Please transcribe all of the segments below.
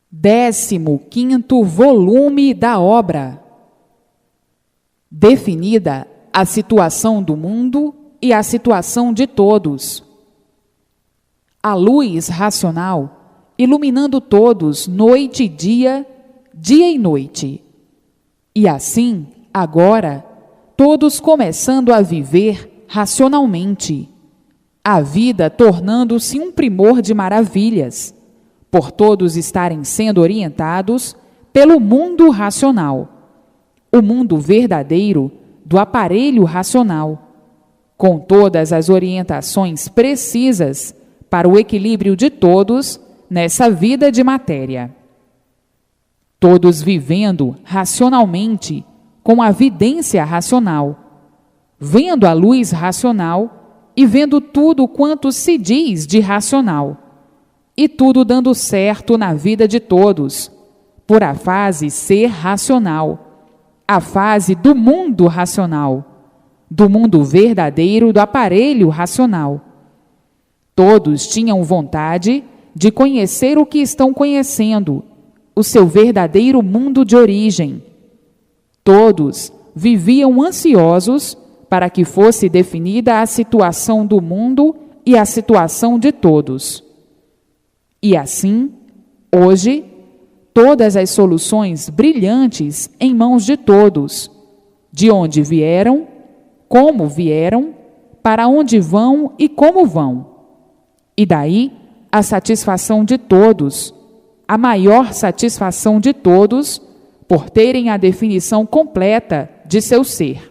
15º volume da obra. Definida a situação do mundo e a situação de todos. A luz racional, iluminando todos, noite e dia, dia e noite. E assim, agora, todos começando a viver racionalmente, a vida tornando-se um primor de maravilhas, por todos estarem sendo orientados pelo mundo racional, o mundo verdadeiro do aparelho racional, com todas as orientações precisas para o equilíbrio de todos nessa vida de matéria. Todos vivendo racionalmente, com a vidência racional, vendo a luz racional e vendo tudo quanto se diz de racional, e tudo dando certo na vida de todos, por a fase ser racional, a fase do mundo racional, do mundo verdadeiro do aparelho racional. Todos tinham vontade de conhecer o que estão conhecendo, o seu verdadeiro mundo de origem. Todos viviam ansiosos para que fosse definida a situação do mundo e a situação de todos. E assim, hoje, todas as soluções brilhantes em mãos de todos, de onde vieram, como vieram, para onde vão e como vão. E daí, a satisfação de todos, a maior satisfação de todos, por terem a definição completa de seu ser.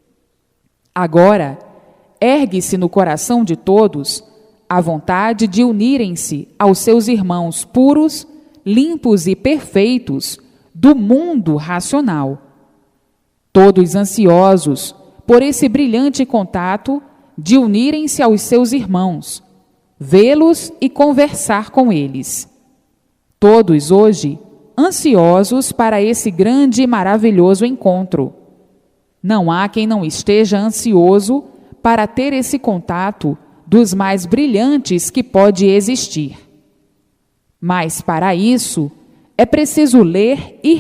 Agora, ergue-se no coração de todos a vontade de unirem-se aos seus irmãos puros, limpos e perfeitos do mundo racional. Todos ansiosos por esse brilhante contato de unirem-se aos seus irmãos, vê-los e conversar com eles. Todos hoje ansiosos para esse grande e maravilhoso encontro. Não há quem não esteja ansioso para ter esse contato dos mais brilhantes que pode existir. Mas, para isso, é preciso ler e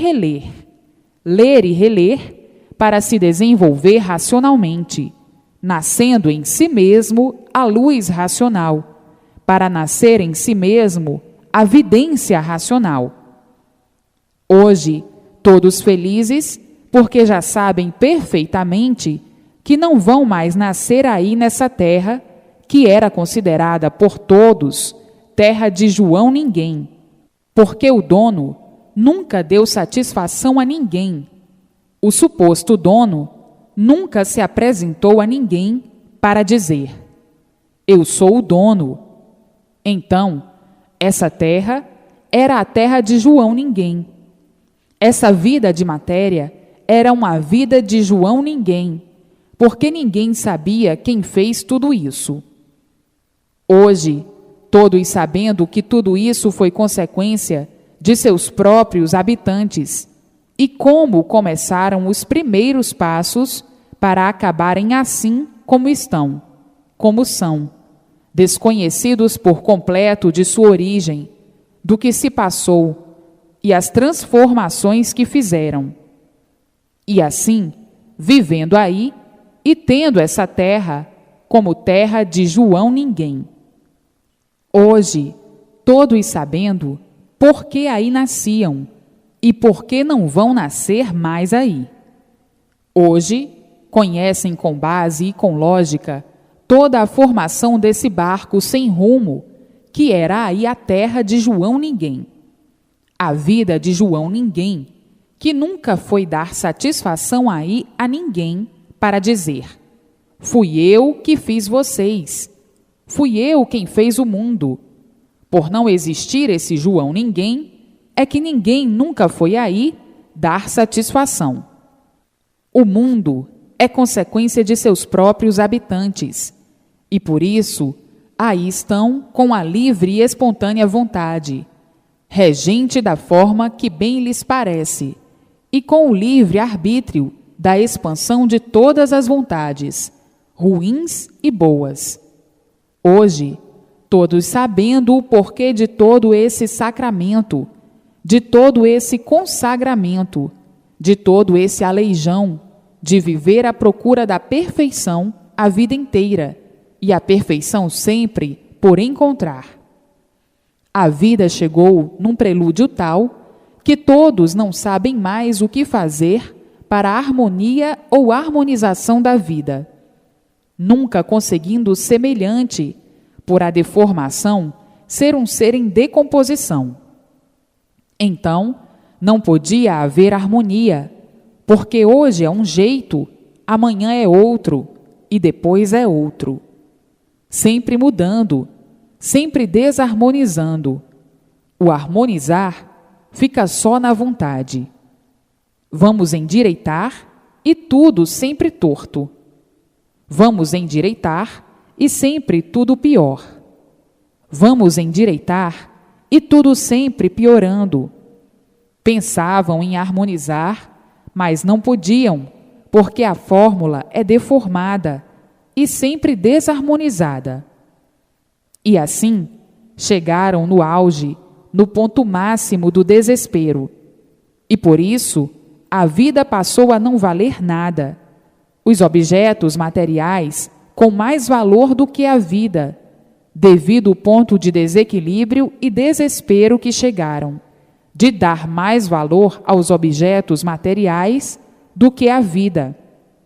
reler, para se desenvolver racionalmente, nascendo em si mesmo a luz racional, para nascer em si mesmo a vidência racional. Hoje, todos felizes, porque já sabem perfeitamente que não vão mais nascer aí nessa terra, que era considerada por todos terra de João ninguém, porque o dono nunca deu satisfação a ninguém. O suposto dono nunca se apresentou a ninguém para dizer: eu sou o dono. Então, essa terra era a terra de João ninguém. Essa vida de matéria era uma vida de João ninguém, porque ninguém sabia quem fez tudo isso. Hoje, todos sabendo que tudo isso foi consequência de seus próprios habitantes, e como começaram os primeiros passos para acabarem assim como estão, como são, desconhecidos por completo de sua origem, do que se passou e as transformações que fizeram. E assim, vivendo aí e tendo essa terra como terra de João ninguém. Hoje, todos sabendo por que aí nasciam e por que não vão nascer mais aí. Hoje, conhecem com base e com lógica toda a formação desse barco sem rumo, que era aí a terra de João ninguém. A vida de João ninguém, que nunca foi dar satisfação aí a ninguém para dizer: fui eu que fiz vocês, fui eu quem fez o mundo. Por não existir esse João ninguém, é que ninguém nunca foi aí dar satisfação. O mundo é consequência de seus próprios habitantes, e por isso aí estão com a livre e espontânea vontade, regente da forma que bem lhes parece, e com o livre arbítrio da expansão de todas as vontades, ruins e boas. Hoje, todos sabendo o porquê de todo esse sacramento, de todo esse consagramento, de todo esse aleijão, de viver à procura da perfeição a vida inteira, e a perfeição sempre por encontrar. A vida chegou num prelúdio tal que todos não sabem mais o que fazer para a harmonia ou harmonização da vida, nunca conseguindo semelhante, por a deformação, ser um ser em decomposição. Então, não podia haver harmonia, porque hoje é um jeito, amanhã é outro e depois é outro. Sempre mudando, sempre desarmonizando. O harmonizar fica só na vontade. Vamos endireitar e tudo sempre torto. Vamos endireitar e sempre tudo pior. Vamos endireitar e tudo sempre piorando. Pensavam em harmonizar, mas não podiam, porque a fórmula é deformada e sempre desarmonizada. E assim, chegaram no auge, no ponto máximo do desespero. E por isso, a vida passou a não valer nada. Os objetos materiais com mais valor do que a vida, devido ao ponto de desequilíbrio e desespero que chegaram, de dar mais valor aos objetos materiais do que à vida.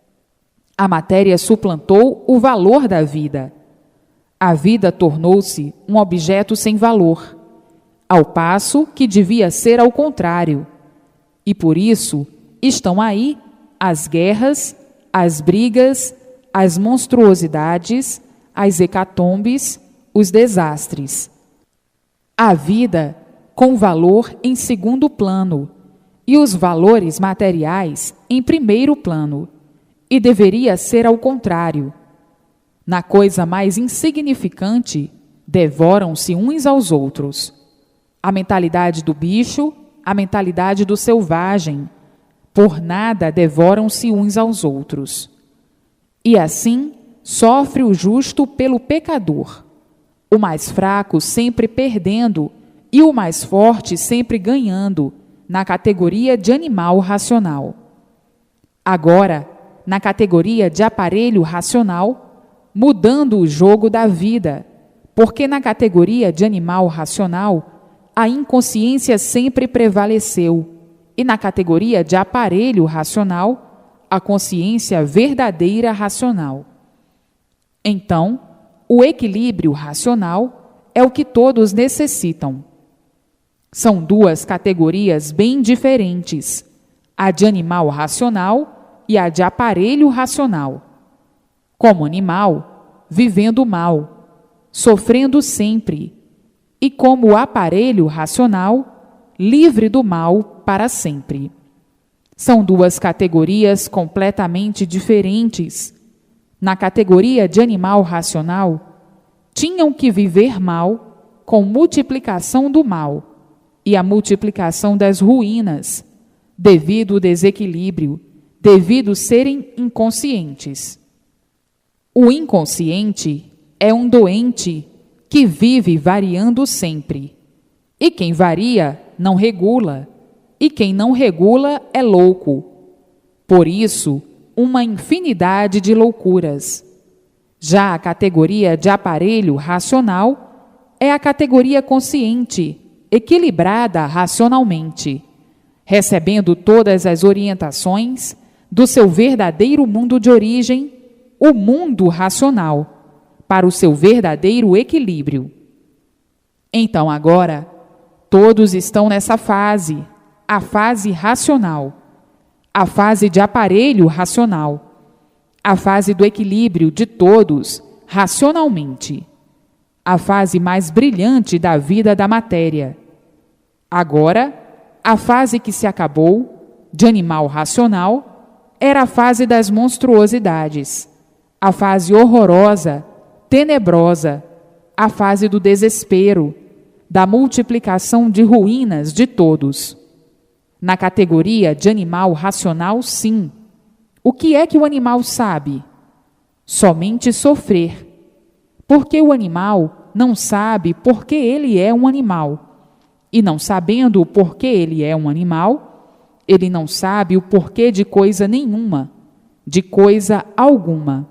A matéria suplantou o valor da vida. A vida tornou-se um objeto sem valor, ao passo que devia ser ao contrário. E por isso estão aí as guerras, as brigas, as monstruosidades, as hecatombes, os desastres. A vida com valor em segundo plano e os valores materiais em primeiro plano, e deveria ser ao contrário. Na coisa mais insignificante, devoram-se uns aos outros. A mentalidade do bicho, a mentalidade do selvagem, por nada devoram-se uns aos outros. E assim sofre o justo pelo pecador, o mais fraco sempre perdendo e o mais forte sempre ganhando, na categoria de animal racional. Agora, na categoria de aparelho racional, mudando o jogo da vida, porque na categoria de animal racional, a inconsciência sempre prevaleceu, e na categoria de aparelho racional, a consciência verdadeira racional. Então, o equilíbrio racional é o que todos necessitam. São duas categorias bem diferentes, a de animal racional e a de aparelho racional. Como animal, vivendo mal, sofrendo sempre, e como aparelho racional, livre do mal para sempre. São duas categorias completamente diferentes. Na categoria de animal racional, tinham que viver mal com multiplicação do mal e a multiplicação das ruínas, devido ao desequilíbrio, devido serem inconscientes. O inconsciente é um doente que vive variando sempre. E quem varia não regula, e quem não regula é louco. Por isso, uma infinidade de loucuras. Já a categoria de aparelho racional é a categoria consciente, equilibrada racionalmente, recebendo todas as orientações do seu verdadeiro mundo de origem, o mundo racional, para o seu verdadeiro equilíbrio. Então agora, todos estão nessa fase, a fase racional, a fase de aparelho racional, a fase do equilíbrio de todos racionalmente, a fase mais brilhante da vida da matéria. Agora, a fase que se acabou, de animal racional, era a fase das monstruosidades, a fase horrorosa, tenebrosa, a fase do desespero, da multiplicação de ruínas de todos. Na categoria de animal racional, sim. O que é que o animal sabe? Somente sofrer. Porque o animal não sabe porque ele é um animal. E não sabendo o porquê ele é um animal, ele não sabe o porquê de coisa nenhuma, de coisa alguma.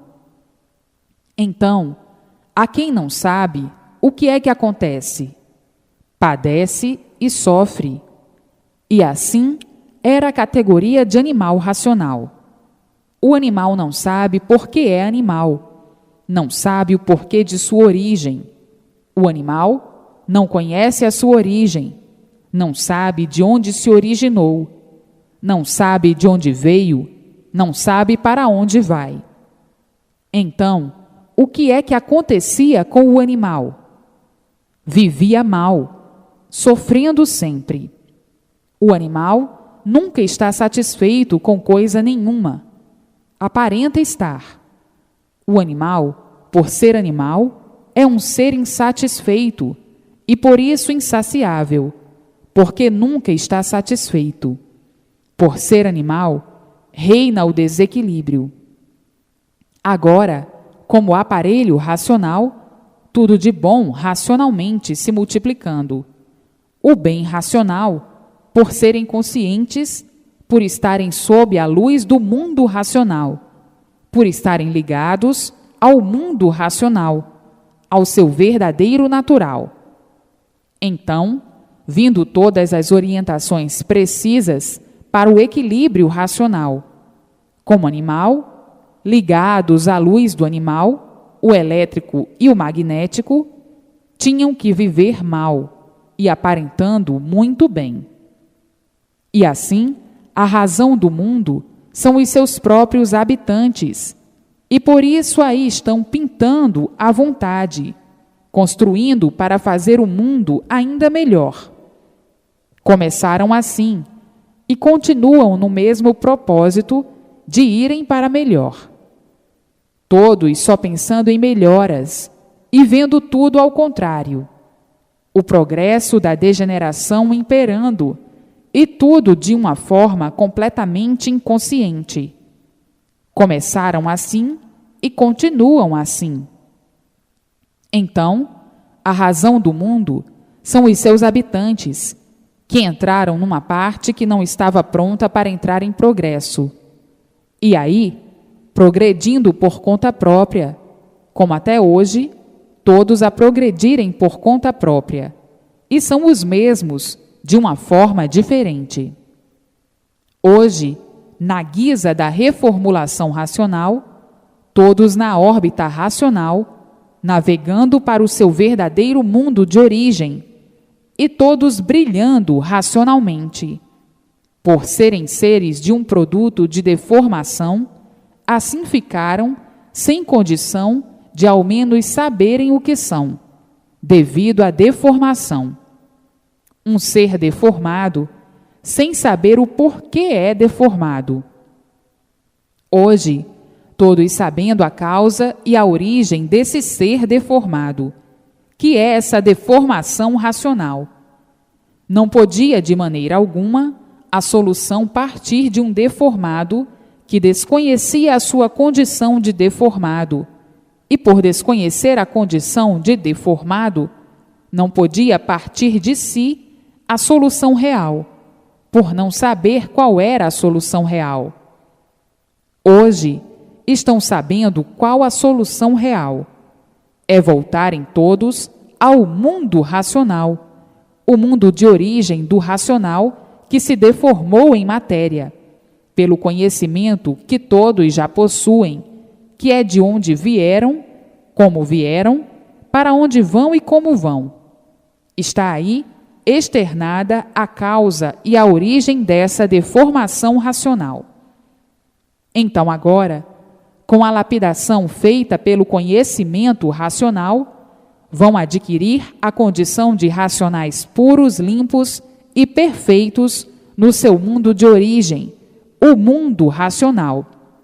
Então, a quem não sabe, o que é que acontece? Padece e sofre. E assim era a categoria de animal racional. O animal não sabe por que é animal, não sabe o porquê de sua origem. O animal não conhece a sua origem, não sabe de onde se originou, não sabe de onde veio, não sabe para onde vai. Então, o que é que acontecia com o animal? Vivia mal, sofrendo sempre. O animal nunca está satisfeito com coisa nenhuma. Aparenta estar. O animal, por ser animal, é um ser insatisfeito e por isso insaciável, porque nunca está satisfeito. Por ser animal, reina o desequilíbrio. Agora, como aparelho racional, tudo de bom racionalmente se multiplicando. O bem racional, por serem conscientes, por estarem sob a luz do mundo racional, por estarem ligados ao mundo racional, ao seu verdadeiro natural. Então, vindo todas as orientações precisas para o equilíbrio racional, como animal, ligados à luz do animal, o elétrico e o magnético, tinham que viver mal e aparentando muito bem. E assim, a razão do mundo são os seus próprios habitantes, e por isso aí estão pintando à vontade, construindo para fazer o mundo ainda melhor. Começaram assim e continuam no mesmo propósito de irem para melhor. Todos só pensando em melhoras e vendo tudo ao contrário. O progresso da degeneração imperando, e tudo de uma forma completamente inconsciente. Começaram assim e continuam assim. Então, a razão do mundo são os seus habitantes, que entraram numa parte que não estava pronta para entrar em progresso. E aí, progredindo por conta própria, como até hoje, todos a progredirem por conta própria, e são os mesmos, de uma forma diferente. Hoje, na guisa da reformulação racional, todos na órbita racional, navegando para o seu verdadeiro mundo de origem, e todos brilhando racionalmente. Por serem seres de um produto de deformação, assim ficaram sem condição de ao menos saberem o que são, devido à deformação. Um ser deformado, sem saber o porquê é deformado. Hoje, todos sabendo a causa e a origem desse ser deformado, que é essa deformação racional. Não podia, de maneira alguma, a solução partir de um deformado que desconhecia a sua condição de deformado, e por desconhecer a condição de deformado, não podia partir de si a solução real, por não saber qual era a solução real. Hoje, estão sabendo qual a solução real. É voltarem todos ao mundo racional, o mundo de origem do racional que se deformou em matéria, pelo conhecimento que todos já possuem, que é de onde vieram, como vieram, para onde vão e como vão. Está aí externada a causa e a origem dessa deformação racional. Então agora, com a lapidação feita pelo conhecimento racional, vão adquirir a condição de racionais puros, limpos e perfeitos no seu mundo de origem, o mundo racional.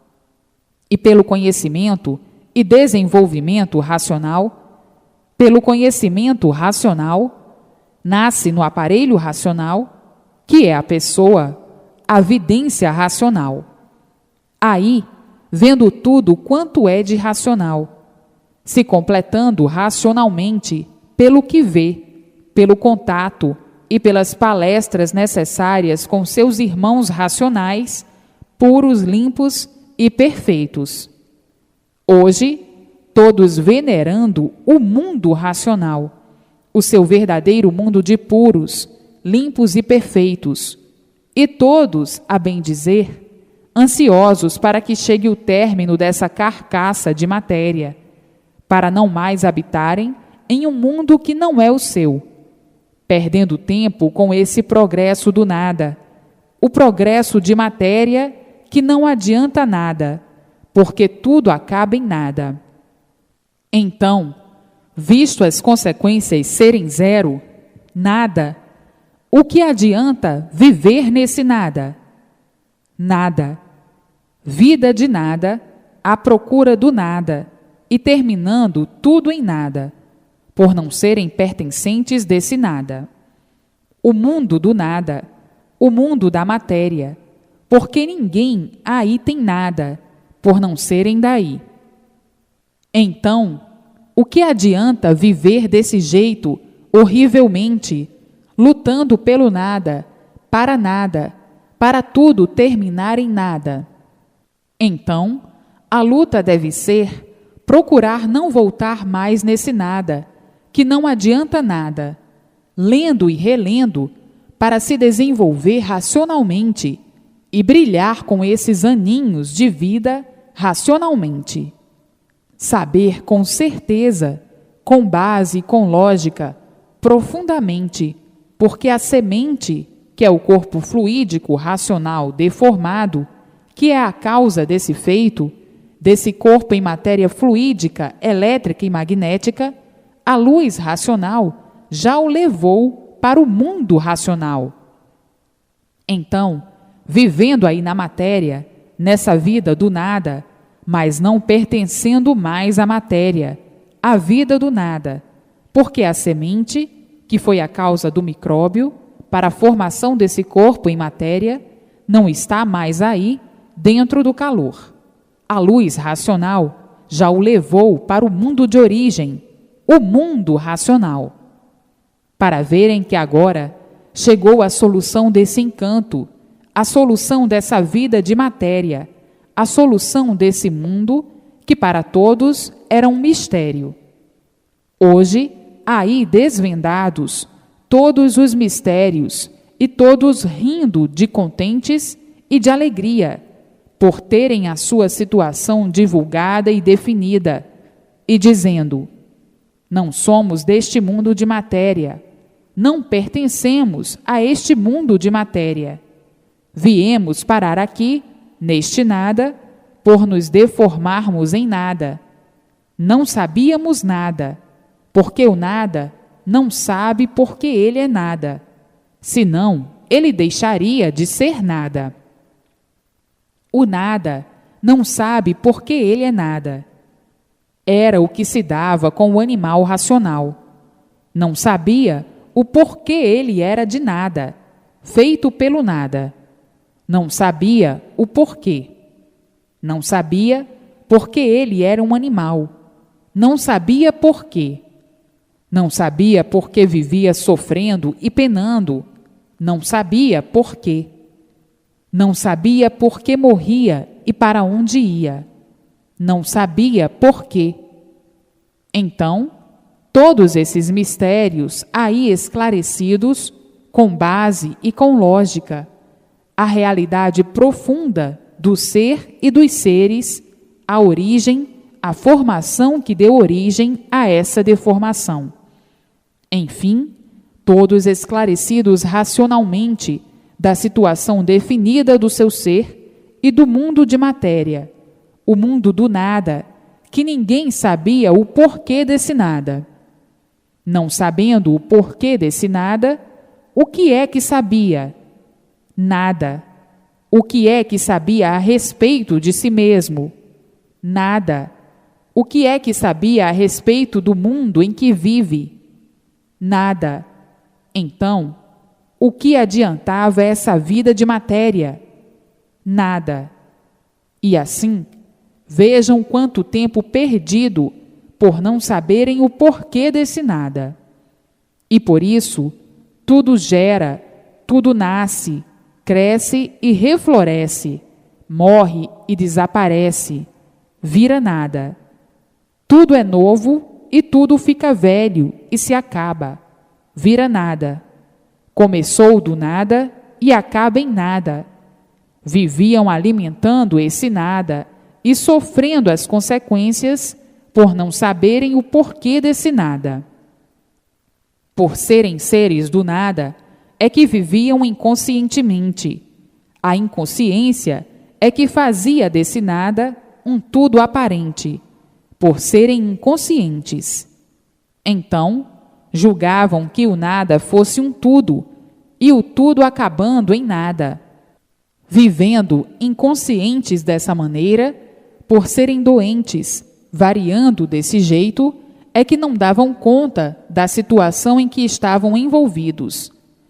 E pelo conhecimento e desenvolvimento racional, pelo conhecimento racional, nasce no aparelho racional, que é a pessoa, a vidência racional. Aí, vendo tudo quanto é de racional, se completando racionalmente pelo que vê, pelo contato e pelas palestras necessárias com seus irmãos racionais, puros, limpos e perfeitos. Hoje, todos venerando o mundo racional, o seu verdadeiro mundo de puros, limpos e perfeitos, e todos, a bem dizer, ansiosos para que chegue o término dessa carcaça de matéria, para não mais habitarem em um mundo que não é o seu, perdendo tempo com esse progresso do nada, o progresso de matéria que não adianta nada, porque tudo acaba em nada. Então, visto as consequências serem zero, nada, o que adianta viver nesse nada? Nada. Vida de nada, à procura do nada, e terminando tudo em nada, por não serem pertencentes desse nada. O mundo do nada, o mundo da matéria, porque ninguém aí tem nada, por não serem daí. Então, o que adianta viver desse jeito, horrivelmente, lutando pelo nada, para tudo terminar em nada? Então, a luta deve ser procurar não voltar mais nesse nada, que não adianta nada, lendo e relendo, para se desenvolver racionalmente e brilhar com esses aninhos de vida racionalmente. Saber com certeza, com base e com lógica, profundamente, porque a semente, que é o corpo fluídico racional deformado, que é a causa desse feito, desse corpo em matéria fluídica, elétrica e magnética, a luz racional já o levou para o mundo racional. Então, vivendo aí na matéria, nessa vida do nada, mas não pertencendo mais à matéria, à vida do nada, porque a semente, que foi a causa do micróbio, para a formação desse corpo em matéria, não está mais aí, dentro do calor. A luz racional já o levou para o mundo de origem, o mundo racional. Para verem que agora chegou a solução desse encanto, a solução dessa vida de matéria, a solução desse mundo que para todos era um mistério. Hoje, aí desvendados, todos os mistérios e todos rindo de contentes e de alegria, por terem a sua situação divulgada e definida, e dizendo: não somos deste mundo de matéria, não pertencemos a este mundo de matéria. Viemos parar aqui, neste nada, por nos deformarmos em nada. Não sabíamos nada, porque o nada não sabe porque ele é nada, senão ele deixaria de ser nada. O nada não sabe porque ele é nada. Era o que se dava com o animal racional. Não sabia o porquê ele era de nada, feito pelo nada. Não sabia o porquê. Não sabia porque ele era um animal. Não sabia porquê. Não sabia porque vivia sofrendo e penando. Não sabia porquê. Não sabia porque morria e para onde ia. Não sabia porquê. Então, todos esses mistérios aí esclarecidos, com base e com lógica, a realidade profunda do ser e dos seres, a origem, a formação que deu origem a essa deformação. Enfim, todos esclarecidos racionalmente da situação definida do seu ser e do mundo de matéria, o mundo do nada, que ninguém sabia o porquê desse nada. Não sabendo o porquê desse nada, o que é que sabia? Nada. O que é que sabia a respeito de si mesmo? Nada. O que é que sabia a respeito do mundo em que vive? Nada. Então, o que adiantava essa vida de matéria? Nada. E assim, vejam quanto tempo perdido por não saberem o porquê desse nada. E por isso, Tudo gera, tudo nasce, cresce e refloresce, morre e desaparece, vira nada. Tudo é novo e tudo fica velho e se acaba, vira nada. Começou do nada e acaba em nada. Viviam alimentando esse nada e sofrendo as consequências por não saberem o porquê desse nada. Por serem seres do nada, é que viviam inconscientemente. A inconsciência é que fazia desse nada um tudo aparente, por serem inconscientes. Então, julgavam que o nada fosse um tudo, e o tudo acabando em nada. Vivendo inconscientes dessa maneira, por serem doentes, variando desse jeito, é que não davam conta da situação em que estavam envolvidos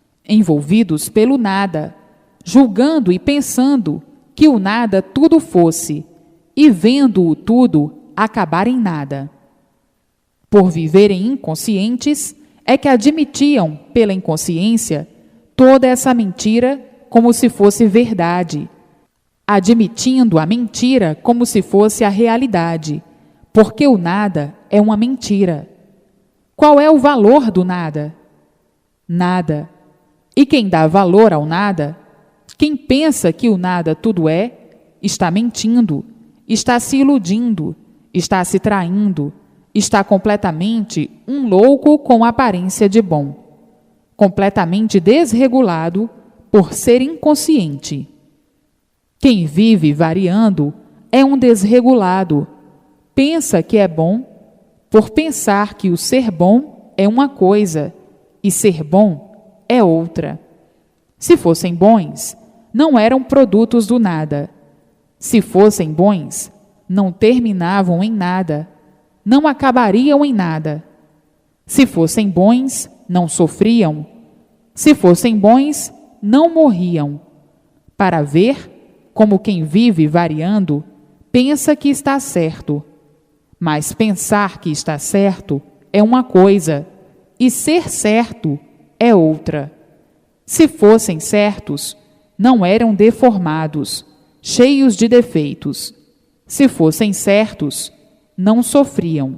pelo nada, julgando e pensando que o nada tudo fosse, e vendo o tudo acabar em nada. Por viverem inconscientes, é que admitiam, pela inconsciência, toda essa mentira como se fosse verdade, admitindo a mentira como se fosse a realidade, porque o nada é uma mentira. Qual é o valor do nada? Nada. E quem dá valor ao nada, quem pensa que o nada tudo é, está mentindo, está se iludindo, está se traindo, está completamente um louco com aparência de bom, completamente desregulado por ser inconsciente. Quem vive variando é um desregulado, pensa que é bom por pensar que o ser bom é uma coisa e ser bom é outra. Se fossem bons, não eram produtos do nada. Se fossem bons, não terminavam em nada, não acabariam em nada. Se fossem bons, não sofriam. Se fossem bons, não morriam. Para ver como quem vive variando pensa que está certo. Mas pensar que está certo é uma coisa, e ser certo é outra. Se fossem certos, não eram deformados, cheios de defeitos. Se fossem certos, não sofriam.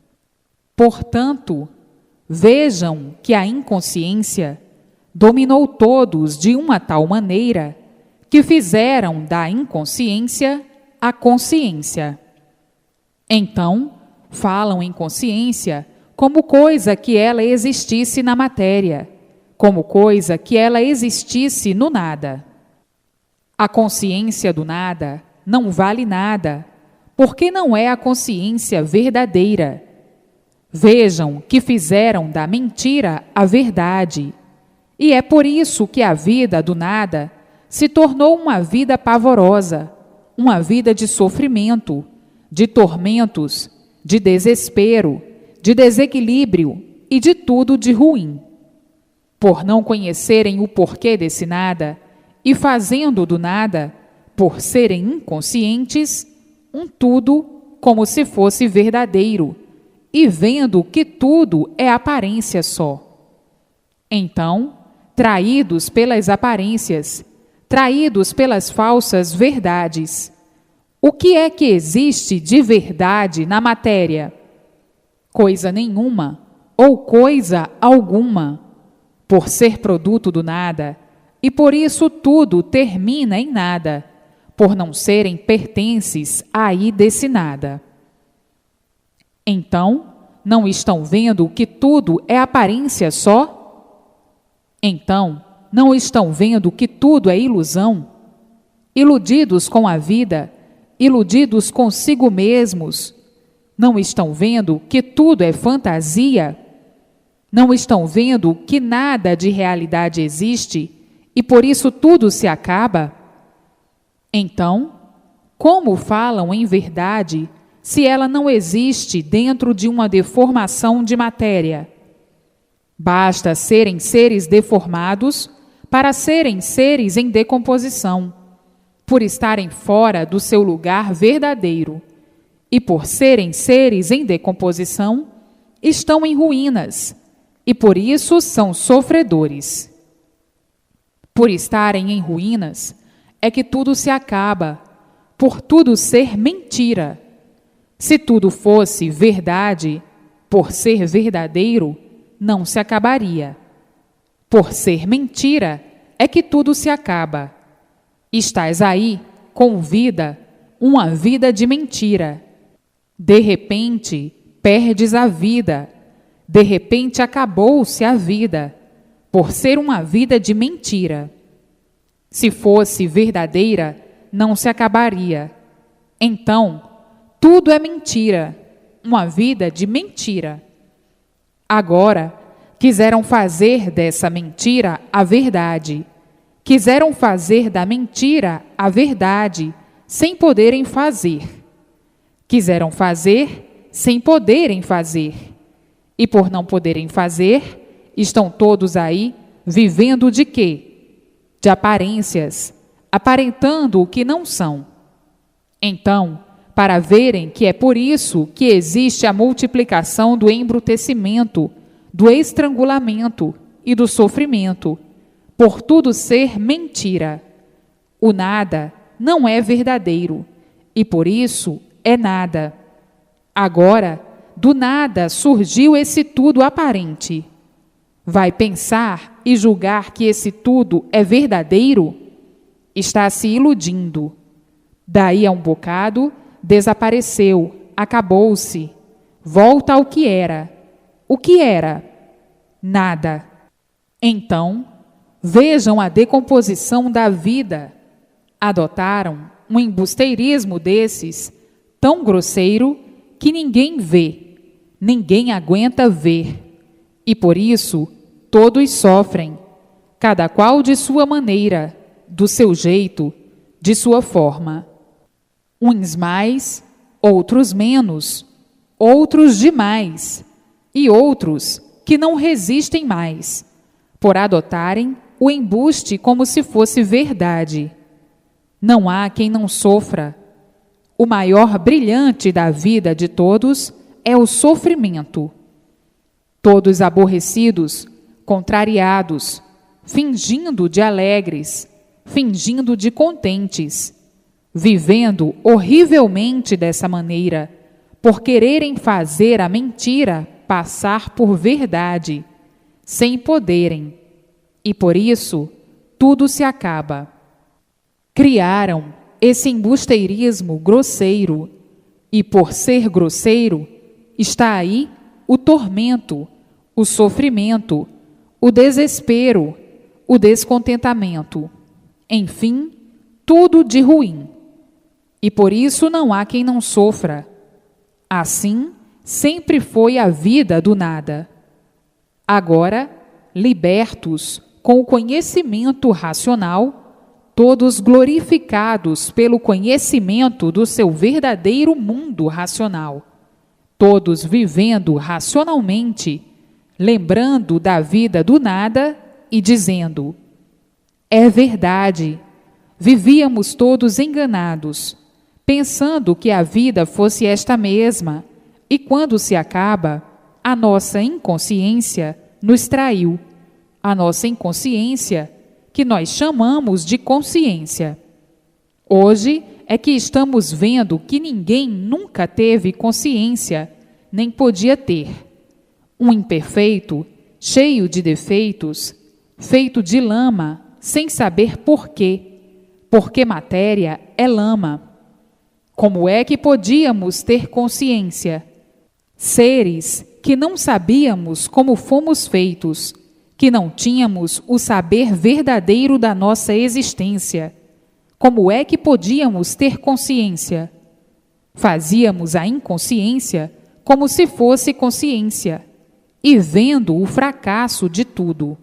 Portanto, vejam que a inconsciência dominou todos de uma tal maneira que fizeram da inconsciência a consciência. Então, falam em consciência como coisa que ela existisse na matéria, como coisa que ela existisse no nada. A consciência do nada não vale nada, porque não é a consciência verdadeira. Vejam que fizeram da mentira a verdade, e é por isso que a vida do nada se tornou uma vida pavorosa, uma vida de sofrimento, de tormentos, de desespero, de desequilíbrio e de tudo de ruim. Por não conhecerem o porquê desse nada e fazendo do nada, por serem inconscientes, um tudo como se fosse verdadeiro, e vendo que tudo é aparência só. Então, traídos pelas aparências, traídos pelas falsas verdades, o que é que existe de verdade na matéria? Coisa nenhuma, ou coisa alguma, por ser produto do nada, e por isso tudo termina em nada, por não serem pertences aí desse nada. Então, não estão vendo que tudo é aparência só? Então, não estão vendo que tudo é ilusão? Iludidos com a vida, iludidos consigo mesmos, não estão vendo que tudo é fantasia? Não estão vendo que nada de realidade existe e por isso tudo se acaba? Então, como falam em verdade se ela não existe dentro de uma deformação de matéria? Basta serem seres deformados para serem seres em decomposição, por estarem fora do seu lugar verdadeiro. E por serem seres em decomposição, estão em ruínas, e por isso são sofredores. Por estarem em ruínas, é que tudo se acaba, por tudo ser mentira. Se tudo fosse verdade, por ser verdadeiro, não se acabaria. Por ser mentira, é que tudo se acaba. Estás aí, com vida, uma vida de mentira. De repente, perdes a vida. De repente, acabou-se a vida, por ser uma vida de mentira. Se fosse verdadeira, não se acabaria. Então, tudo é mentira, uma vida de mentira. Agora, quiseram fazer dessa mentira a verdade. Quiseram fazer da mentira a verdade, sem poderem fazer. Quiseram fazer sem poderem fazer. E por não poderem fazer, estão todos aí vivendo de quê? De aparências, aparentando o que não são. Então, para verem que é por isso que existe a multiplicação do embrutecimento, do estrangulamento e do sofrimento, por tudo ser mentira. O nada não é verdadeiro, e por isso é nada. Agora, do nada surgiu esse tudo aparente. Vai pensar e julgar que esse tudo é verdadeiro? Está se iludindo. Daí a um bocado, desapareceu, acabou-se. Volta ao que era. O que era? Nada. Então, vejam a decomposição da vida. Adotaram um embusteirismo desses, tão grosseiro, que ninguém vê, ninguém aguenta ver. E por isso, todos sofrem, cada qual de sua maneira, do seu jeito, de sua forma. Uns mais, outros menos, outros demais, e outros que não resistem mais, por adotarem o embuste como se fosse verdade. Não há quem não sofra. O maior brilhante da vida de todos é o sofrimento. Todos aborrecidos, contrariados, fingindo de alegres, fingindo de contentes, vivendo horrivelmente dessa maneira, por quererem fazer a mentira passar por verdade, sem poderem, e por isso tudo se acaba. Criaram esse embusteirismo grosseiro, e por ser grosseiro, está aí o tormento, o sofrimento, o desespero, o descontentamento, enfim, tudo de ruim. E por isso não há quem não sofra. Assim, sempre foi a vida do nada. Agora, libertos com o conhecimento racional, todos glorificados pelo conhecimento do seu verdadeiro mundo racional, todos vivendo racionalmente, lembrando da vida do nada e dizendo: é verdade, vivíamos todos enganados, pensando que a vida fosse esta mesma, e quando se acaba, a nossa inconsciência nos traiu, a nossa inconsciência que nós chamamos de consciência. Hoje é que estamos vendo que ninguém nunca teve consciência, nem podia ter. Um imperfeito, cheio de defeitos, feito de lama, sem saber por quê, porque matéria é lama. Como é que podíamos ter consciência? Seres que não sabíamos como fomos feitos, que não tínhamos o saber verdadeiro da nossa existência. Como é que podíamos ter consciência? Fazíamos a inconsciência como se fosse consciência, e vendo o fracasso de tudo.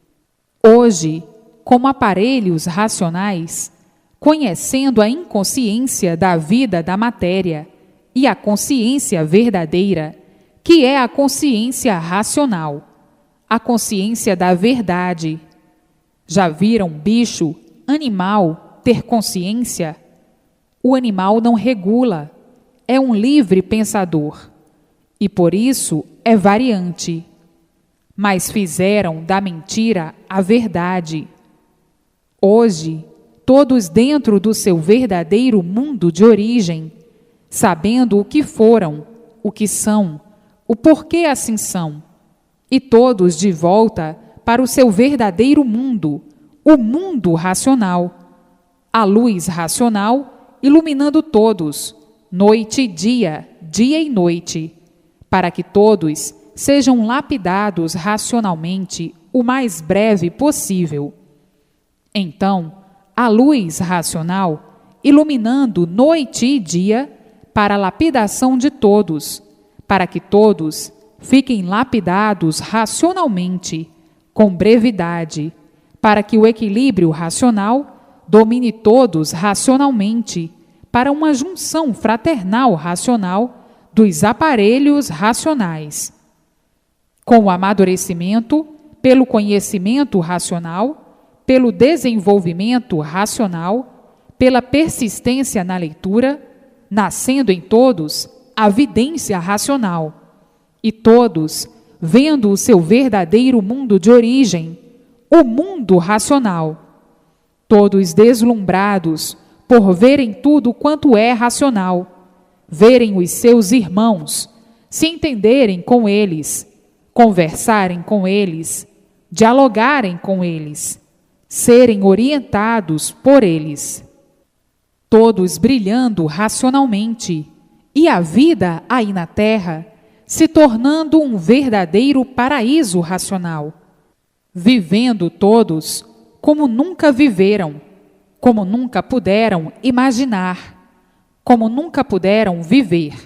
Hoje, como aparelhos racionais, conhecendo a inconsciência da vida da matéria e a consciência verdadeira, que é a consciência racional, a consciência da verdade. Já viram bicho, animal, ter consciência? O animal não regula, é um livre pensador, e por isso é variante. mas fizeram da mentira a verdade. Hoje, todos dentro do seu verdadeiro mundo de origem, sabendo o que foram, o que são, o porquê assim são, e todos de volta para o seu verdadeiro mundo, o mundo racional, a luz racional iluminando todos, noite e dia, dia e noite, para que todos sejam lapidados racionalmente o mais breve possível. Então, a luz racional, iluminando noite e dia, para a lapidação de todos, para que todos fiquem lapidados racionalmente, com brevidade, para que o equilíbrio racional domine todos racionalmente, para uma junção fraternal racional dos aparelhos racionais. Com o amadurecimento, pelo conhecimento racional, pelo desenvolvimento racional, pela persistência na leitura, nascendo em todos a vidência racional, e todos, vendo o seu verdadeiro mundo de origem, o mundo racional, todos deslumbrados por verem tudo quanto é racional, verem os seus irmãos, se entenderem com eles, conversarem com eles, dialogarem com eles, serem orientados por eles, todos brilhando racionalmente, e a vida aí na Terra se tornando um verdadeiro paraíso racional, vivendo todos como nunca viveram, como nunca puderam imaginar, como nunca puderam viver,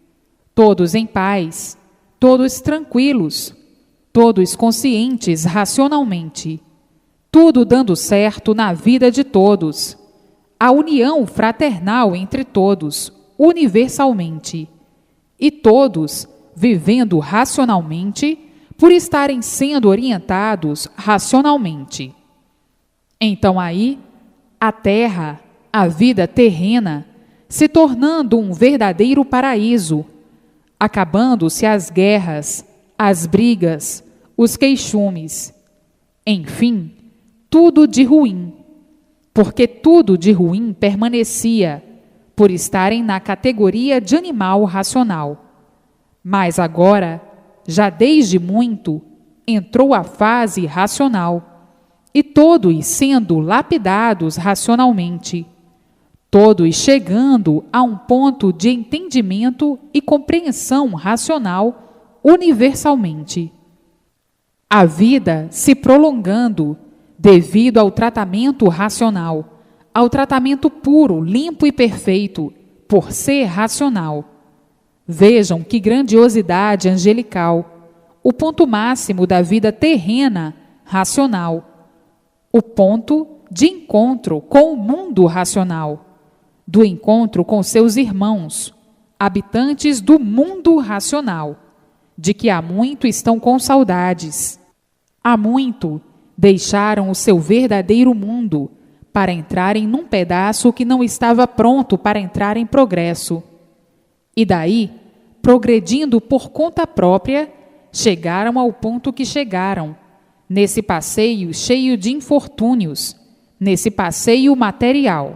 todos em paz, todos tranquilos, todos conscientes racionalmente, tudo dando certo na vida de todos, a união fraternal entre todos, universalmente, e todos vivendo racionalmente por estarem sendo orientados racionalmente. Então aí, a Terra, a vida terrena, se tornando um verdadeiro paraíso, acabando-se as guerras, as brigas, os queixumes, enfim, tudo de ruim, porque tudo de ruim permanecia, por estarem na categoria de animal racional. Mas agora, já desde muito, entrou a fase racional, e todos sendo lapidados racionalmente, todos chegando a um ponto de entendimento e compreensão racional universalmente. A vida se prolongando devido ao tratamento racional, ao tratamento puro, limpo e perfeito, por ser racional. Vejam que grandiosidade angelical, o ponto máximo da vida terrena racional, o ponto de encontro com o mundo racional, do encontro com seus irmãos, habitantes do mundo racional, de que há muito estão com saudades. Há muito deixaram o seu verdadeiro mundo para entrarem num pedaço que não estava pronto para entrar em progresso. E daí, progredindo por conta própria, chegaram ao ponto que chegaram, nesse passeio cheio de infortúnios, nesse passeio material.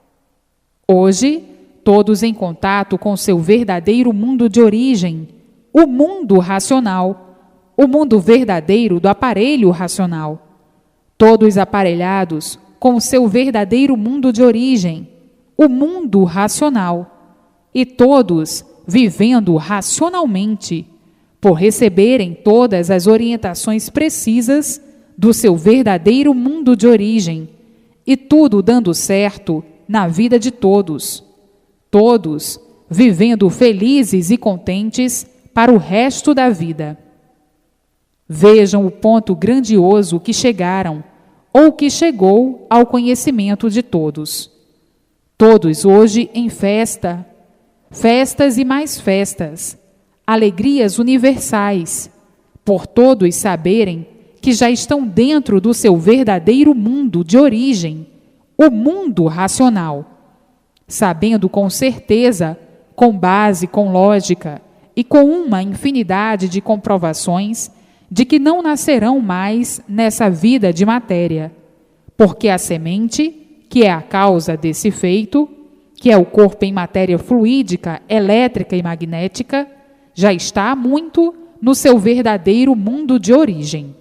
Hoje, todos em contato com seu verdadeiro mundo de origem, o mundo racional, o mundo verdadeiro do aparelho racional, todos aparelhados com o seu verdadeiro mundo de origem, o mundo racional, e todos vivendo racionalmente, por receberem todas as orientações precisas do seu verdadeiro mundo de origem, e tudo dando certo na vida de todos, todos vivendo felizes e contentes para o resto da vida. Vejam o ponto grandioso que chegaram, ou que chegou ao conhecimento de todos. Todos hoje em festa, festas e mais festas, alegrias universais, por todos saberem que já estão dentro do seu verdadeiro mundo de origem, o mundo racional, sabendo com certeza, com base, com lógica e com uma infinidade de comprovações, de que não nascerão mais nessa vida de matéria, porque a semente, que é a causa desse feito, que é o corpo em matéria fluídica, elétrica e magnética, já está muito no seu verdadeiro mundo de origem.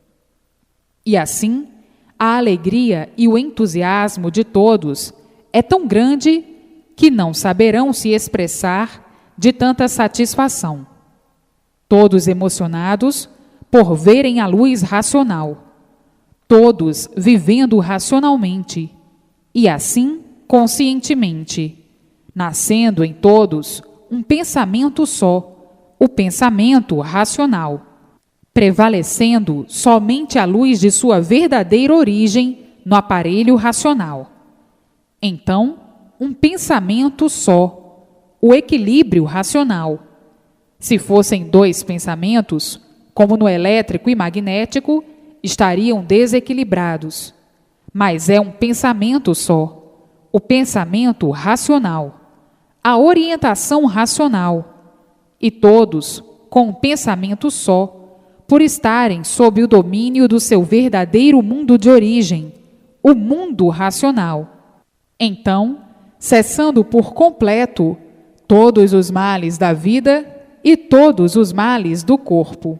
E assim, a alegria e o entusiasmo de todos é tão grande que não saberão se expressar de tanta satisfação. Todos emocionados por verem a luz racional, todos vivendo racionalmente, e assim conscientemente, nascendo em todos um pensamento só, o pensamento racional, prevalecendo somente a luz de sua verdadeira origem no aparelho racional. Então, um pensamento só, o equilíbrio racional. Se fossem dois pensamentos, como no elétrico e magnético, estariam desequilibrados. Mas é um pensamento só, o pensamento racional, a orientação racional, e todos com um pensamento só, por estarem sob o domínio do seu verdadeiro mundo de origem, o mundo racional. Então, cessando por completo todos os males da vida e todos os males do corpo.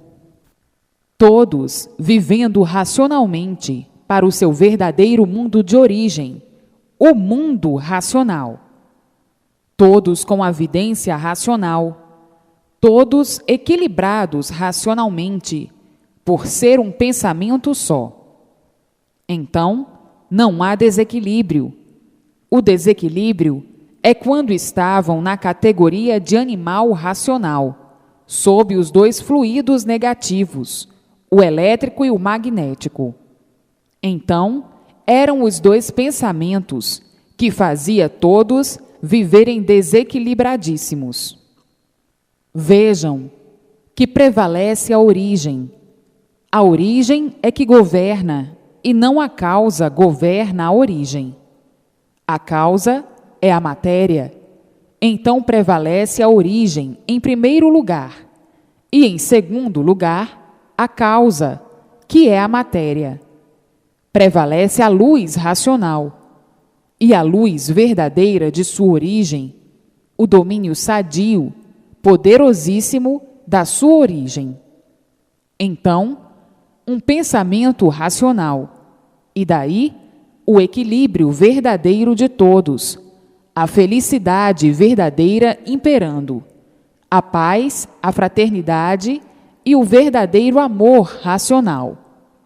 Todos vivendo racionalmente para o seu verdadeiro mundo de origem, o mundo racional. Todos com a vidência racional, todos equilibrados racionalmente, por ser um pensamento só. Então, não há desequilíbrio. O desequilíbrio é quando estavam na categoria de animal racional, sob os dois fluidos negativos, o elétrico e o magnético. Então, eram os dois pensamentos que fazia todos viverem desequilibradíssimos. Vejam que prevalece a origem. A origem é que governa, e não a causa governa a origem. A causa é a matéria. Então prevalece a origem em primeiro lugar, e em segundo lugar, a causa, que é a matéria. Prevalece a luz racional, e a luz verdadeira de sua origem, o domínio sadio, poderosíssimo da sua origem. Então, um pensamento racional, e daí o equilíbrio verdadeiro de todos, a felicidade verdadeira imperando, a paz, a fraternidade e o verdadeiro amor racional.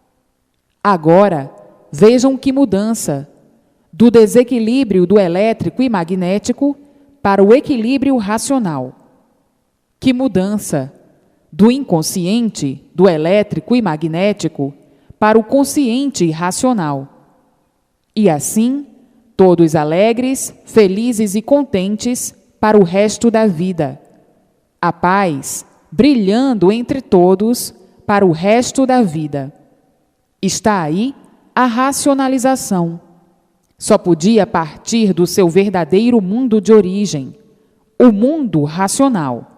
Agora, vejam que mudança, do desequilíbrio do elétrico e magnético para o equilíbrio racional. Que mudança, do inconsciente, do elétrico e magnético, para o consciente e racional. E assim, todos alegres, felizes e contentes para o resto da vida. A paz, brilhando entre todos para o resto da vida. Está aí a racionalização. Só podia partir do seu verdadeiro mundo de origem, o mundo racional.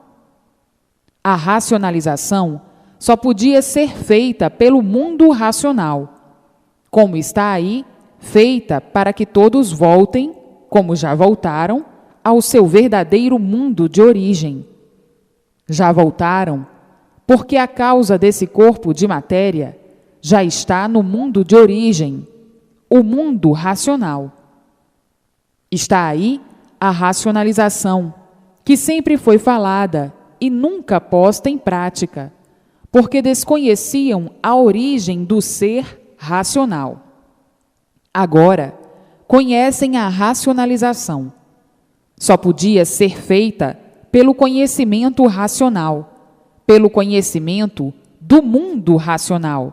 A racionalização só podia ser feita pelo mundo racional, como está aí, feita para que todos voltem, como já voltaram, ao seu verdadeiro mundo de origem. Já voltaram, porque a causa desse corpo de matéria já está no mundo de origem, o mundo racional. Está aí a racionalização, que sempre foi falada e nunca posta em prática, porque desconheciam a origem do ser racional. Agora, conhecem a racionalização. Só podia ser feita pelo conhecimento racional, pelo conhecimento do mundo racional.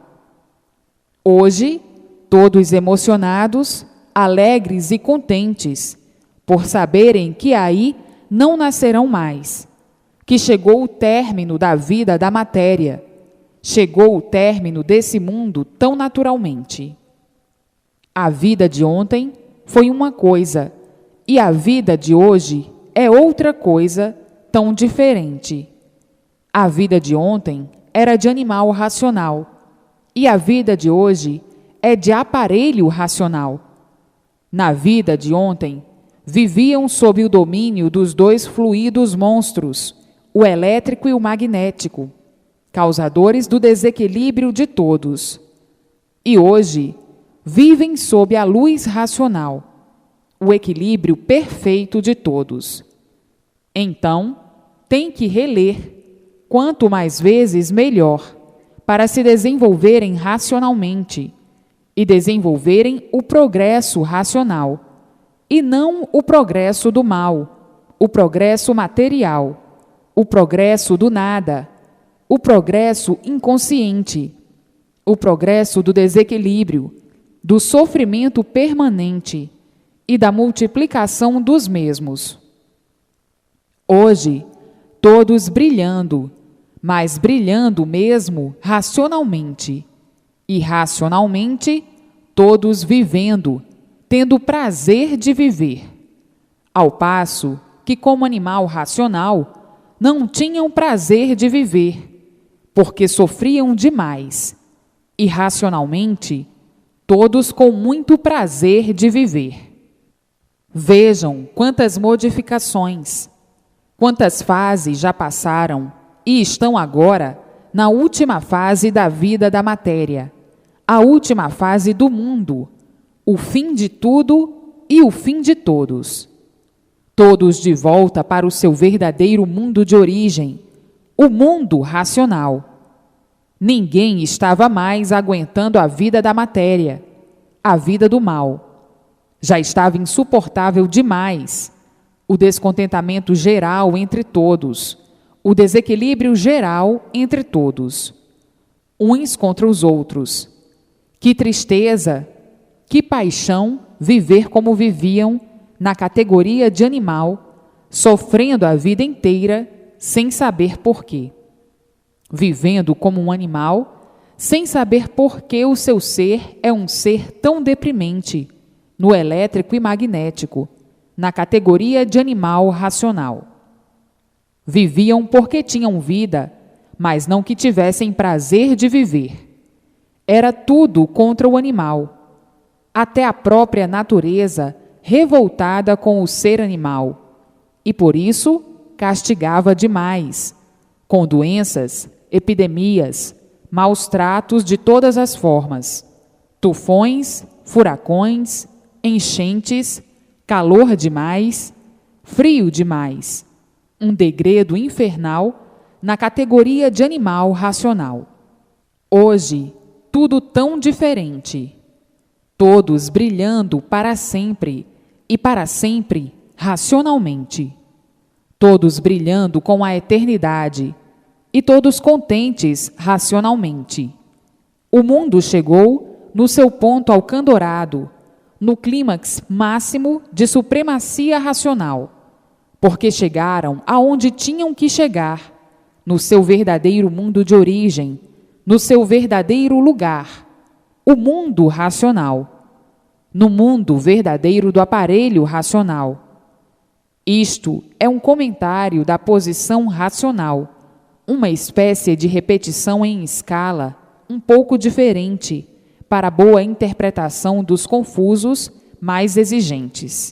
Hoje, todos emocionados, alegres e contentes, por saberem que aí não nascerão mais, que chegou o término da vida da matéria, chegou o término desse mundo tão naturalmente. A vida de ontem foi uma coisa, e a vida de hoje é outra coisa tão diferente. A vida de ontem era de animal racional e a vida de hoje é de aparelho racional. Na vida de ontem, viviam sob o domínio dos dois fluidos monstros, o elétrico e o magnético, causadores do desequilíbrio de todos. E hoje, vivem sob a luz racional, o equilíbrio perfeito de todos. Então, tem que reler, quanto mais vezes melhor, para se desenvolverem racionalmente e desenvolverem o progresso racional, e não o progresso do mal, o progresso material, o progresso do nada, o progresso inconsciente, o progresso do desequilíbrio, do sofrimento permanente e da multiplicação dos mesmos. Hoje, todos brilhando, mas brilhando mesmo racionalmente, e racionalmente, todos vivendo, tendo prazer de viver, ao passo que, como animal racional, não tinham prazer de viver, porque sofriam demais, e racionalmente, todos com muito prazer de viver. Vejam quantas modificações, quantas fases já passaram e estão agora na última fase da vida da matéria, a última fase do mundo, o fim de tudo e o fim de todos. Todos de volta para o seu verdadeiro mundo de origem, o mundo racional. Ninguém estava mais aguentando a vida da matéria, a vida do mal. Já estava insuportável demais o descontentamento geral entre todos, o desequilíbrio geral entre todos, uns contra os outros. Que tristeza, que paixão viver como viviam, na categoria de animal, sofrendo a vida inteira sem saber porquê. Vivendo como um animal, sem saber por que o seu ser é um ser tão deprimente, no elétrico e magnético, na categoria de animal racional. Viviam porque tinham vida, mas não que tivessem prazer de viver. Era tudo contra o animal, até a própria natureza revoltada com o ser animal, e por isso castigava demais, com doenças, epidemias, maus tratos de todas as formas, tufões, furacões, enchentes, calor demais, frio demais, um degredo infernal na categoria de animal racional. Hoje, tudo tão diferente, todos brilhando para sempre e para sempre racionalmente, todos brilhando com a eternidade e todos contentes racionalmente. O mundo chegou no seu ponto alcandorado, no clímax máximo de supremacia racional, porque chegaram aonde tinham que chegar, no seu verdadeiro mundo de origem, no seu verdadeiro lugar, o mundo racional, no mundo verdadeiro do aparelho racional. Isto é um comentário da posição racional, uma espécie de repetição em escala um pouco diferente, para boa interpretação dos confusos mais exigentes.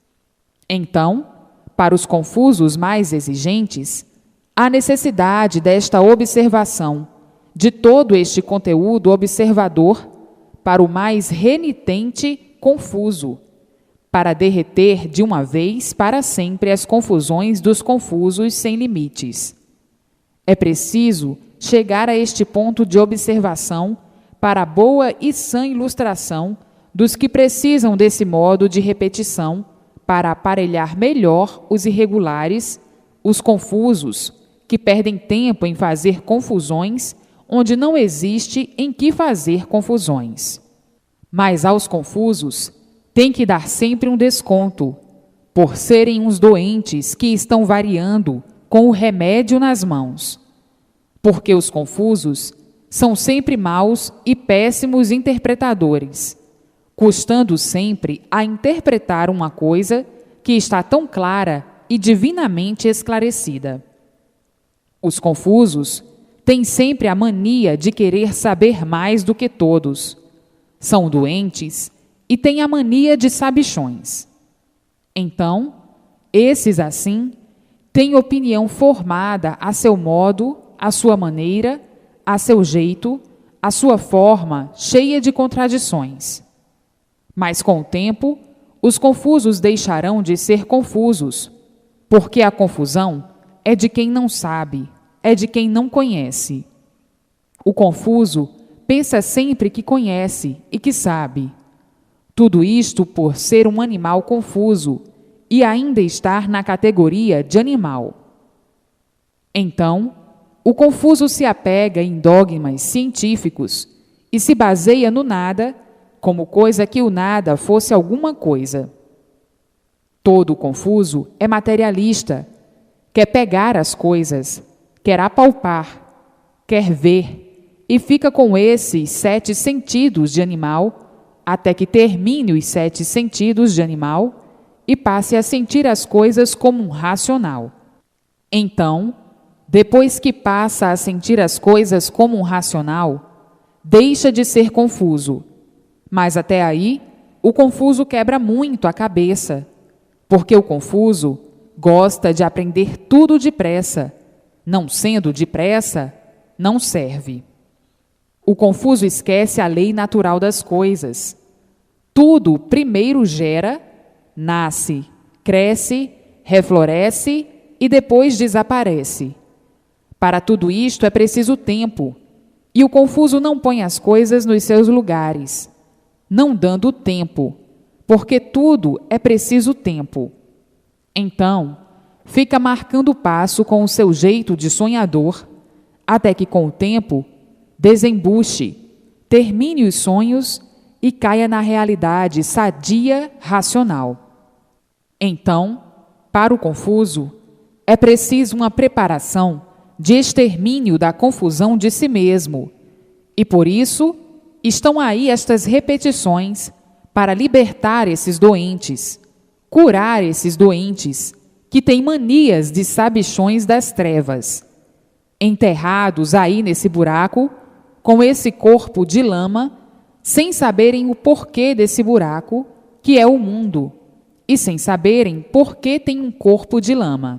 Então, para os confusos mais exigentes, há necessidade desta observação, de todo este conteúdo observador, para o mais renitente confuso, para derreter de uma vez para sempre as confusões dos confusos sem limites. É preciso chegar a este ponto de observação para a boa e sã ilustração dos que precisam desse modo de repetição para aparelhar melhor os irregulares, os confusos, que perdem tempo em fazer confusões onde não existe em que fazer confusões. Mas aos confusos tem que dar sempre um desconto, por serem uns doentes que estão variando com o remédio nas mãos. Porque os confusos são sempre maus e péssimos interpretadores, custando sempre a interpretar uma coisa que está tão clara e divinamente esclarecida. Os confusos têm sempre a mania de querer saber mais do que todos. São doentes e têm a mania de sabichões. Então, esses assim têm opinião formada a seu modo, à sua maneira, a seu jeito, a sua forma cheia de contradições. Mas com o tempo, os confusos deixarão de ser confusos, porque a confusão é de quem não sabe, é de quem não conhece. O confuso pensa sempre que conhece e que sabe. Tudo isto por ser um animal confuso e ainda estar na categoria de animal. Então, o confuso se apega em dogmas científicos e se baseia no nada, como coisa que o nada fosse alguma coisa. Todo confuso é materialista, quer pegar as coisas, quer apalpar, quer ver, e fica com esses 7 sentidos de animal, até que termine os 7 sentidos de animal e passe a sentir as coisas como um racional. Então, depois que passa a sentir as coisas como um racional, deixa de ser confuso. Mas até aí, o confuso quebra muito a cabeça, porque o confuso gosta de aprender tudo depressa. Não sendo depressa, não serve. O confuso esquece a lei natural das coisas. Tudo primeiro gera, nasce, cresce, refloresce e depois desaparece. Para tudo isto é preciso tempo, e o confuso não põe as coisas nos seus lugares, não dando tempo, porque tudo é preciso tempo. Então, fica marcando o passo com o seu jeito de sonhador, até que com o tempo desembuche, termine os sonhos e caia na realidade sadia, racional. Então, para o confuso, é preciso uma preparação de extermínio da confusão de si mesmo, e por isso estão aí estas repetições para libertar esses doentes, curar esses doentes que têm manias de sabichões das trevas, enterrados aí nesse buraco, com esse corpo de lama, sem saberem o porquê desse buraco, que é o mundo, e sem saberem por que tem um corpo de lama.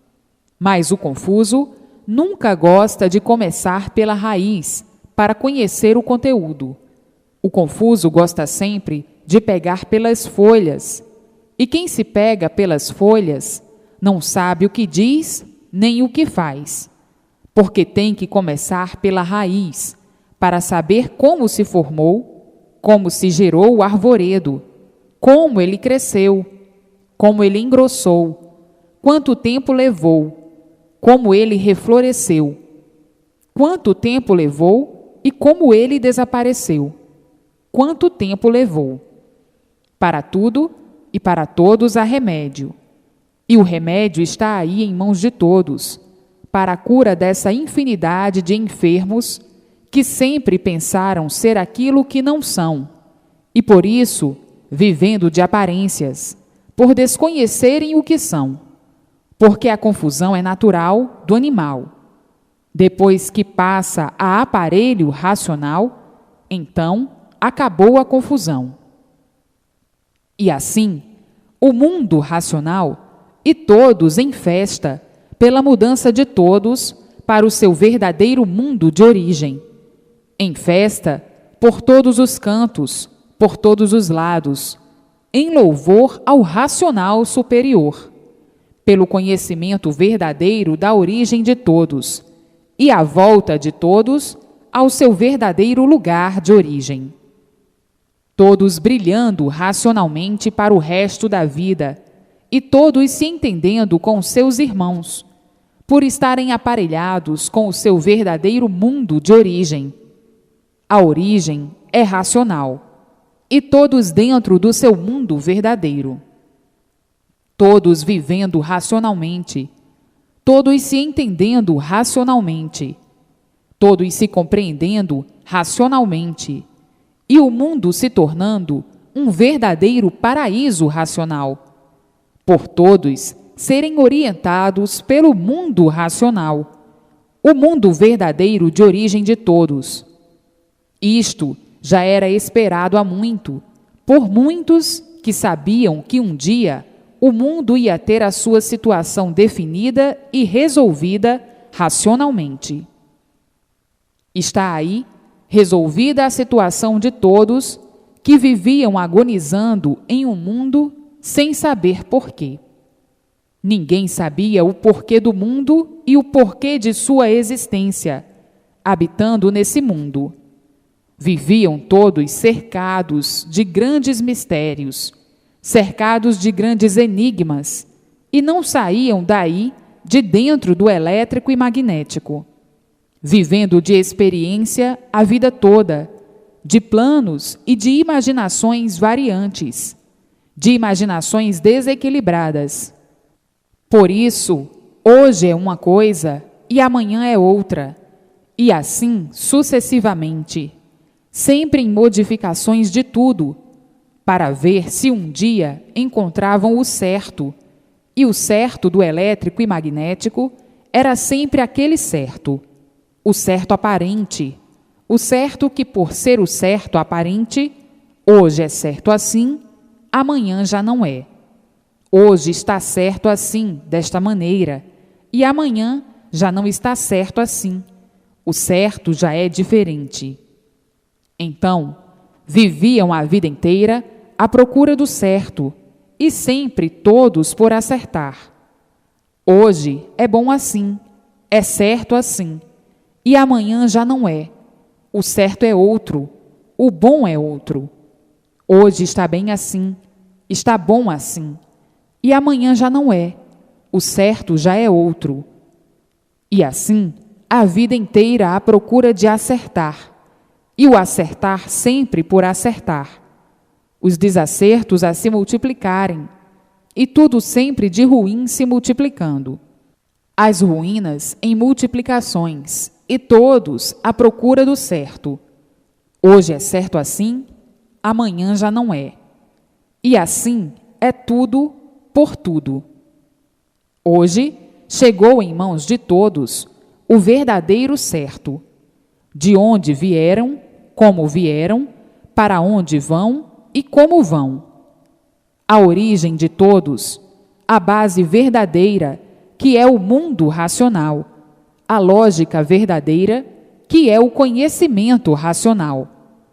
Mas o confuso nunca gosta de começar pela raiz para conhecer o conteúdo. O confuso gosta sempre de pegar pelas folhas, e quem se pega pelas folhas não sabe o que diz nem o que faz, porque tem que começar pela raiz para saber como se formou, como se gerou o arvoredo, como ele cresceu, como ele engrossou, quanto tempo levou, como ele refloresceu, quanto tempo levou e como ele desapareceu, quanto tempo levou. Para tudo e para todos há remédio, e o remédio está aí em mãos de todos, para a cura dessa infinidade de enfermos que sempre pensaram ser aquilo que não são, e por isso, vivendo de aparências, por desconhecerem o que são, porque a confusão é natural do animal. Depois que passa a aparelho racional, então acabou a confusão. E assim, o mundo racional e todos em festa pela mudança de todos para o seu verdadeiro mundo de origem. Em festa por todos os cantos, por todos os lados, em louvor ao racional superior, pelo conhecimento verdadeiro da origem de todos e a volta de todos ao seu verdadeiro lugar de origem. Todos brilhando racionalmente para o resto da vida e todos se entendendo com seus irmãos, por estarem aparelhados com o seu verdadeiro mundo de origem. A origem é racional, e todos dentro do seu mundo verdadeiro. Todos vivendo racionalmente, todos se entendendo racionalmente, todos se compreendendo racionalmente, e o mundo se tornando um verdadeiro paraíso racional, por todos serem orientados pelo mundo racional, o mundo verdadeiro de origem de todos. Isto já era esperado há muito, por muitos que sabiam que um dia o mundo ia ter a sua situação definida e resolvida racionalmente. Está aí resolvida a situação de todos que viviam agonizando em um mundo sem saber porquê. Ninguém sabia o porquê do mundo e o porquê de sua existência, habitando nesse mundo. Viviam todos cercados de grandes mistérios, cercados de grandes enigmas, e não saíam daí de dentro do elétrico e magnético, vivendo de experiência a vida toda, de planos e de imaginações variantes, de imaginações desequilibradas. Por isso, hoje é uma coisa e amanhã é outra, e assim sucessivamente, sempre em modificações de tudo, para ver se um dia encontravam o certo, e o certo do elétrico e magnético era sempre aquele certo, o certo aparente, o certo que, por ser o certo aparente, hoje é certo assim, amanhã já não é. Hoje está certo assim, desta maneira, e amanhã já não está certo assim. O certo já é diferente. Então, viviam a vida inteira à procura do certo, e sempre todos por acertar. Hoje é bom assim, é certo assim, e amanhã já não é. O certo é outro, o bom é outro. Hoje está bem assim, está bom assim, e amanhã já não é. O certo já é outro. E assim, a vida inteira à procura de acertar, e o acertar sempre por acertar. Os desacertos a se multiplicarem, e tudo sempre de ruim se multiplicando. As ruínas em multiplicações, e todos à procura do certo. Hoje é certo assim, amanhã já não é. E assim é tudo por tudo. Hoje chegou em mãos de todos o verdadeiro certo, de onde vieram, como vieram, para onde vão e como vão. A origem de todos, a base verdadeira, que é o mundo racional, a lógica verdadeira, que é o conhecimento racional.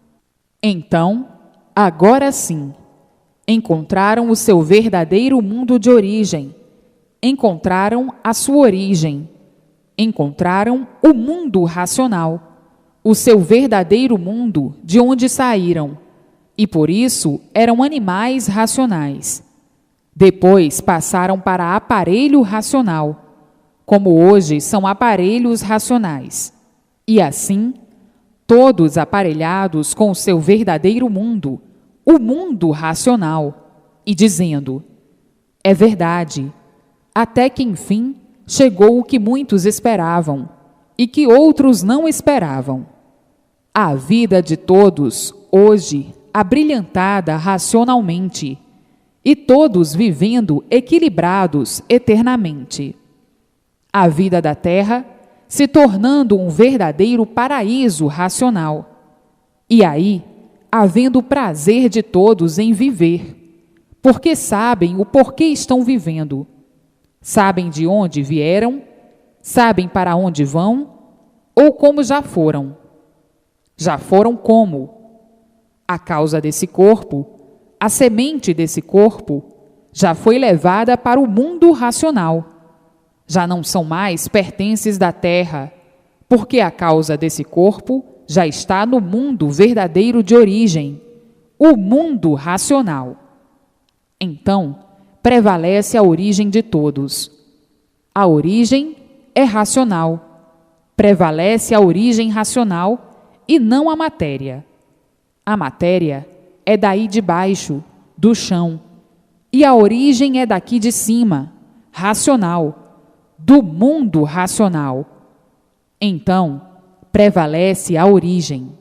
Então, agora sim, encontraram o seu verdadeiro mundo de origem, encontraram a sua origem, encontraram o mundo racional, o seu verdadeiro mundo de onde saíram, e por isso eram animais racionais. Depois passaram para aparelho racional, como hoje são aparelhos racionais. E assim, todos aparelhados com o seu verdadeiro mundo, o mundo racional, e dizendo: é verdade, até que enfim chegou o que muitos esperavam e que outros não esperavam. A vida de todos, hoje, abrilhantada racionalmente, e todos vivendo equilibrados eternamente. A vida da Terra se tornando um verdadeiro paraíso racional. E aí, havendo prazer de todos em viver, porque sabem o porquê estão vivendo, sabem de onde vieram, sabem para onde vão, ou como já foram. Já foram como? A causa desse corpo, a semente desse corpo, já foi levada para o mundo racional. Já não são mais pertences da terra, porque a causa desse corpo já está no mundo verdadeiro de origem, o mundo racional. Então, prevalece a origem de todos. A origem é racional. Prevalece a origem racional e não a matéria. A matéria é daí de baixo, do chão, e a origem é daqui de cima, racional, do mundo racional. Então, prevalece a origem.